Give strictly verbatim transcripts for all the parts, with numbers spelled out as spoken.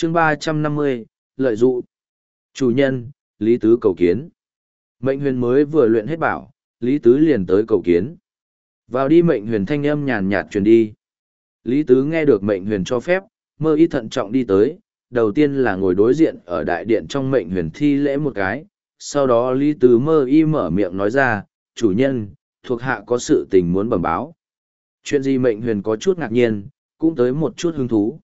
chương ba trăm năm mươi, lợi dụ. Chủ nhân, Lý Tứ cầu kiến. Mệnh huyền mới vừa luyện hết bảo, Lý Tứ liền tới cầu kiến. Vào đi, mệnh huyền thanh âm nhàn nhạt truyền đi. Lý Tứ nghe được mệnh huyền cho phép, mơ y thận trọng đi tới, đầu tiên là ngồi đối diện ở đại điện trong mệnh huyền thi lễ một cái, sau đó Lý Tứ mơ y mở miệng nói ra, chủ nhân, thuộc hạ có sự tình muốn bẩm báo. Chuyện gì? Mệnh huyền có chút ngạc nhiên, cũng tới một chút hứng thú.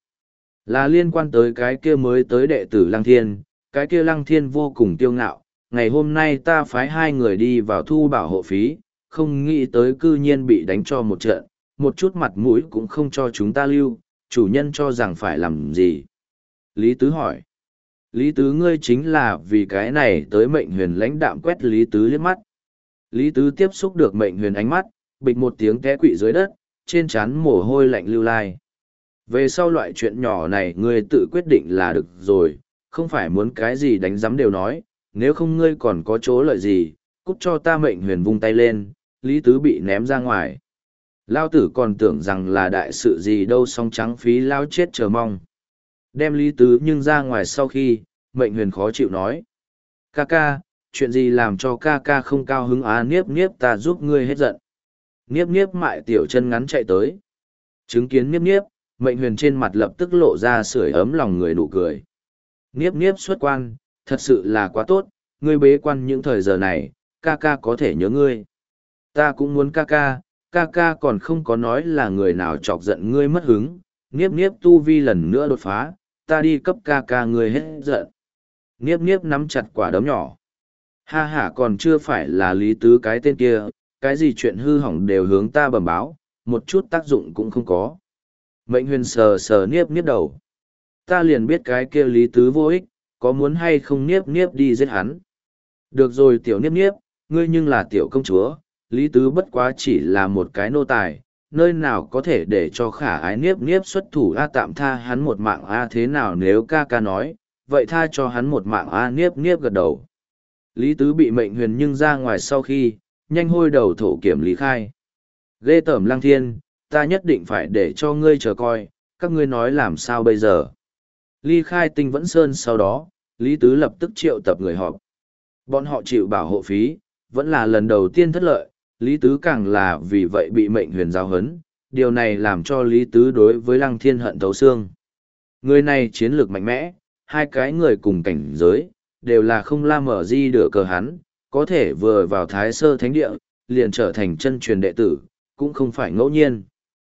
Là liên quan tới cái kia mới tới đệ tử Lăng Thiên, cái kia Lăng Thiên vô cùng kiêu ngạo, ngày hôm nay ta phái hai người đi vào thu bảo hộ phí, không nghĩ tới cư nhiên bị đánh cho một trận, một chút mặt mũi cũng không cho chúng ta lưu, chủ nhân cho rằng phải làm gì? Lý Tứ hỏi. Lý Tứ, ngươi chính là vì cái này tới. Mệnh huyền lãnh đạm quét Lý Tứ liếc mắt. Lý Tứ tiếp xúc được mệnh huyền ánh mắt, bịch một tiếng té quỵ dưới đất, trên trán mồ hôi lạnh lưu lai. Về sau loại chuyện nhỏ này ngươi tự quyết định là được rồi, không phải muốn cái gì đánh giấm đều nói, nếu không ngươi còn có chỗ lợi gì, cút cho ta. Mệnh huyền vung tay lên, Lý Tứ bị ném ra ngoài. Lao tử còn tưởng rằng là đại sự gì đâu, song trắng phí lao chết chờ mong. Đem Lý Tứ nhưng ra ngoài sau khi, mệnh huyền khó chịu nói. Ca ca, chuyện gì làm cho ca ca không cao hứng á? Niếp niếp ta giúp ngươi hết giận. Niếp niếp mại tiểu chân ngắn chạy tới. Chứng kiến niếp niếp, mệnh huyền trên mặt lập tức lộ ra sưởi ấm lòng người nụ cười. Niếp niếp xuất quan, thật sự là quá tốt, ngươi bế quan những thời giờ này, ca ca có thể nhớ ngươi. Ta cũng muốn ca ca, ca ca còn không có nói là người nào chọc giận ngươi mất hứng, niếp niếp tu vi lần nữa đột phá, ta đi cấp ca ca ngươi hết giận. Niếp niếp nắm chặt quả đấm nhỏ. Ha ha, còn chưa phải là Lý Tứ cái tên kia, cái gì chuyện hư hỏng đều hướng ta bẩm báo, một chút tác dụng cũng không có. Mệnh huyền sờ sờ niếp niếp đầu. Ta liền biết cái kia Lý Tứ vô ích, có muốn hay không niếp niếp đi giết hắn. Được rồi tiểu niếp niếp, ngươi nhưng là tiểu công chúa, Lý Tứ bất quá chỉ là một cái nô tài, nơi nào có thể để cho khả ái niếp niếp xuất thủ a, tạm tha hắn một mạng a, thế nào nếu ca ca nói, vậy tha cho hắn một mạng a. Niếp niếp gật đầu. Lý Tứ bị mệnh huyền nhưng ra ngoài sau khi, nhanh hôi đầu thổ kiểm lý khai. Ghê tởm Lăng Thiên, ta nhất định phải để cho ngươi chờ coi, các ngươi nói làm sao bây giờ. Ly khai Tinh Vẫn Sơn sau đó, Lý Tứ lập tức triệu tập người họp. Bọn họ chịu bảo hộ phí, vẫn là lần đầu tiên thất lợi, Lý Tứ càng là vì vậy bị mệnh huyền giao hấn, điều này làm cho Lý Tứ đối với Lăng Thiên hận thấu xương. Người này chiến lược mạnh mẽ, hai cái người cùng cảnh giới, đều là không la mở di đỡ cờ hắn, có thể vừa vào Thái Sơ Thánh Địa, liền trở thành chân truyền đệ tử, cũng không phải ngẫu nhiên.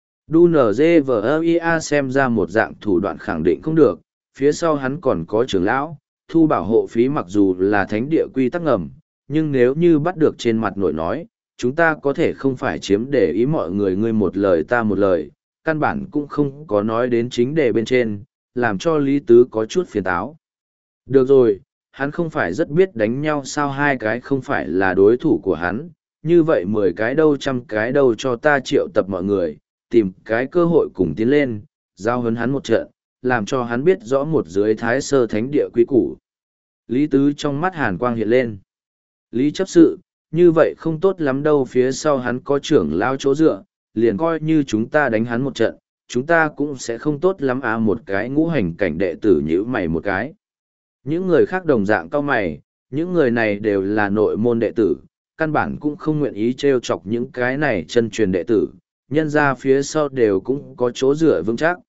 Đu nở dê vờ ia xem ra một dạng thủ đoạn khẳng định không được, phía sau hắn còn có trưởng lão, thu bảo hộ phí mặc dù là thánh địa quy tắc ngầm, nhưng nếu như bắt được trên mặt nội nói, chúng ta có thể không phải chiếm để ý mọi người ngươi một lời ta một lời, căn bản cũng không có nói đến chính đề bên trên, làm cho Lý Tứ có chút phiền táo. Được rồi, hắn không phải rất biết đánh nhau sao, hai cái không phải là đối thủ của hắn, như vậy mười cái đâu trăm cái đâu cho ta triệu tập mọi người, tìm cái cơ hội cùng tiến lên, giao hấn hắn một trận, làm cho hắn biết rõ một dưới Thái Sơ Thánh Địa quý củ. Lý Tứ trong mắt hàn quang hiện lên. Lý chấp sự, như vậy không tốt lắm đâu, phía sau hắn có trưởng lao chỗ dựa, liền coi như chúng ta đánh hắn một trận, chúng ta cũng sẽ không tốt lắm à. Một cái ngũ hành cảnh đệ tử nhíu mày một cái. Những người khác đồng dạng cao mày, những người này đều là nội môn đệ tử, căn bản cũng không nguyện ý trêu chọc những cái này chân truyền đệ tử, nhân ra phía sau đều cũng có chỗ dựa vững chắc.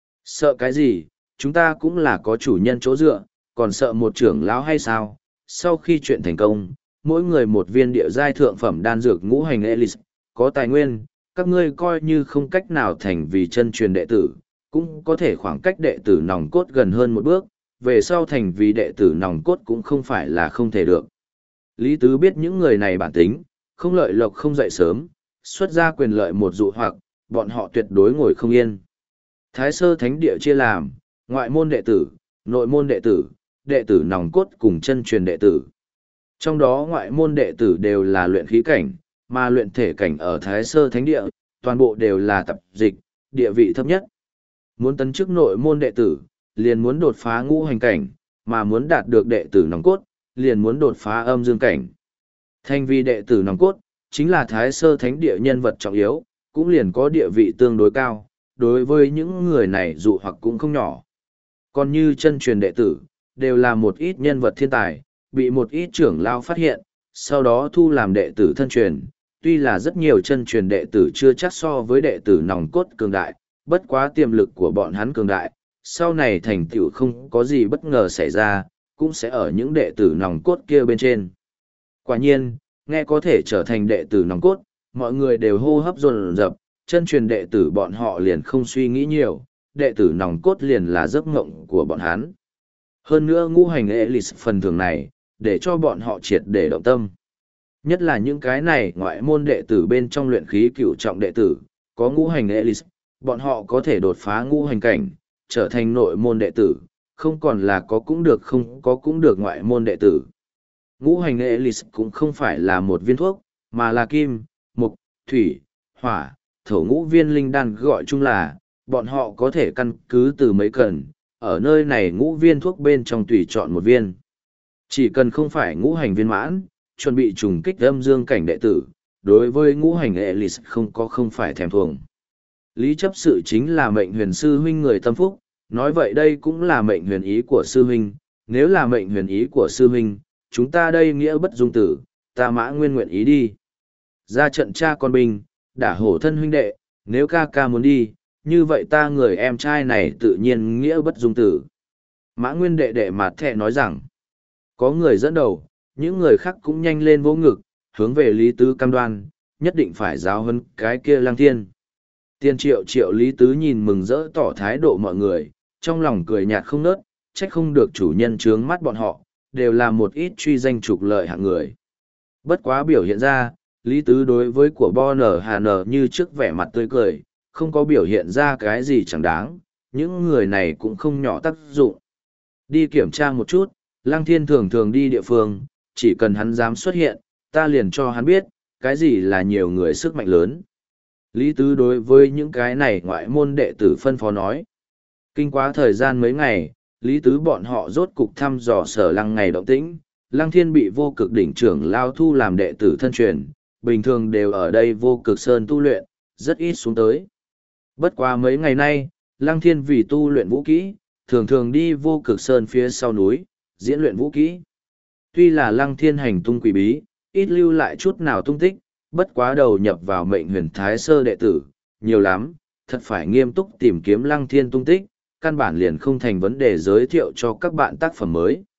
Sợ cái gì, chúng ta cũng là có chủ nhân chỗ dựa, còn sợ một trưởng lão hay sao? Sau khi chuyện thành công, mỗi người một viên địa giai thượng phẩm đan dược ngũ hành elix, có tài nguyên, các ngươi coi như không cách nào thành vì chân truyền đệ tử, cũng có thể khoảng cách đệ tử nòng cốt gần hơn một bước, về sau thành vì đệ tử nòng cốt cũng không phải là không thể được. Lý Tứ biết những người này bản tính, không lợi lộc không dậy sớm, xuất ra quyền lợi một dụ hoặc, bọn họ tuyệt đối ngồi không yên. Thái Sơ Thánh Địa chia làm, ngoại môn đệ tử, nội môn đệ tử, đệ tử nòng cốt cùng chân truyền đệ tử. Trong đó ngoại môn đệ tử đều là luyện khí cảnh, mà luyện thể cảnh ở Thái Sơ Thánh Địa, toàn bộ đều là tập dịch, địa vị thấp nhất. Muốn tấn chức nội môn đệ tử, liền muốn đột phá ngũ hành cảnh, mà muốn đạt được đệ tử nòng cốt, liền muốn đột phá âm dương cảnh. Thành vì đệ tử nòng cốt, chính là Thái Sơ Thánh Địa nhân vật trọng yếu, cũng liền có địa vị tương đối cao, đối với những người này dụ hoặc cũng không nhỏ. còn như chân truyền đệ tử, đều là một ít nhân vật thiên tài, bị một ít trưởng lao phát hiện, sau đó thu làm đệ tử thân truyền. Tuy là rất nhiều chân truyền đệ tử chưa chắc so với đệ tử nòng cốt cường đại, bất quá tiềm lực của bọn hắn cường đại, sau này thành tựu không có gì bất ngờ xảy ra, cũng sẽ ở những đệ tử nòng cốt kia bên trên. Quả nhiên, nghe có thể trở thành đệ tử nòng cốt, mọi người đều hô hấp dồn dập, chân truyền đệ tử bọn họ liền không suy nghĩ nhiều, đệ tử nòng cốt liền là giấc mộng của bọn hắn. Hơn nữa ngũ hành Ellis phần thưởng này, để cho bọn họ triệt để động tâm. Nhất là những cái này ngoại môn đệ tử bên trong luyện khí cửu trọng đệ tử, có ngũ hành Ellis, bọn họ có thể đột phá ngũ hành cảnh, trở thành nội môn đệ tử, không còn là có cũng được không có cũng được ngoại môn đệ tử. Ngũ hành Ellis cũng không phải là một viên thuốc, mà là kim, mộc, thủy, hỏa, thổ ngũ viên linh đan, gọi chung là, bọn họ có thể căn cứ từ mấy cần, ở nơi này ngũ viên thuốc bên trong tùy chọn một viên. Chỉ cần không phải ngũ hành viên mãn, chuẩn bị trùng kích âm dương cảnh đệ tử, đối với ngũ hành Ellis không có không phải thèm thuồng. Lý chấp sự chính là mệnh huyền sư huynh người tâm phúc, nói vậy đây cũng là mệnh huyền ý của sư huynh, nếu là mệnh huyền ý của sư huynh, chúng ta đây nghĩa bất dung tử, ta Mã Nguyên nguyện ý đi. Ra trận cha con binh, đả hổ thân huynh đệ, nếu ca ca muốn đi, như vậy ta người em trai này tự nhiên nghĩa bất dung tử. Mã Nguyên đệ đệ mặt thẹ nói rằng, có người dẫn đầu, những người khác cũng nhanh lên vỗ ngực, hướng về Lý Tứ cam đoan, nhất định phải giáo huấn cái kia Lăng Thiên. Tiên triệu triệu Lý Tứ nhìn mừng rỡ tỏ thái độ mọi người, trong lòng cười nhạt không nớt, trách không được chủ nhân trướng mắt bọn họ, đều là một ít truy danh trục lợi hạng người. Bất quá biểu hiện ra, Lý Tứ đối với của Bo Nở Hà Nở như trước vẻ mặt tươi cười, không có biểu hiện ra cái gì chẳng đáng, những người này cũng không nhỏ tác dụng. Đi kiểm tra một chút, Lăng Thiên thường thường đi địa phương, chỉ cần hắn dám xuất hiện, ta liền cho hắn biết, cái gì là nhiều người sức mạnh lớn. Lý Tứ đối với những cái này ngoại môn đệ tử phân phó nói. Kinh quá thời gian mấy ngày, Lý Tứ bọn họ rốt cục thăm dò sở lăng ngày động tĩnh, Lăng Thiên bị vô cực đỉnh trưởng lao thu làm đệ tử thân truyền, bình thường đều ở đây vô cực sơn tu luyện, rất ít xuống tới. Bất quá mấy ngày nay, Lăng Thiên vì tu luyện vũ kỹ, thường thường đi vô cực sơn phía sau núi, diễn luyện vũ kỹ. Tuy là Lăng Thiên hành tung quỷ bí, ít lưu lại chút nào tung tích, bất quá đầu nhập vào mệnh huyền thái sơ đệ tử, nhiều lắm, thật phải nghiêm túc tìm kiếm Lăng Thiên tung tích, căn bản liền không thành vấn đề giới thiệu cho các bạn tác phẩm mới.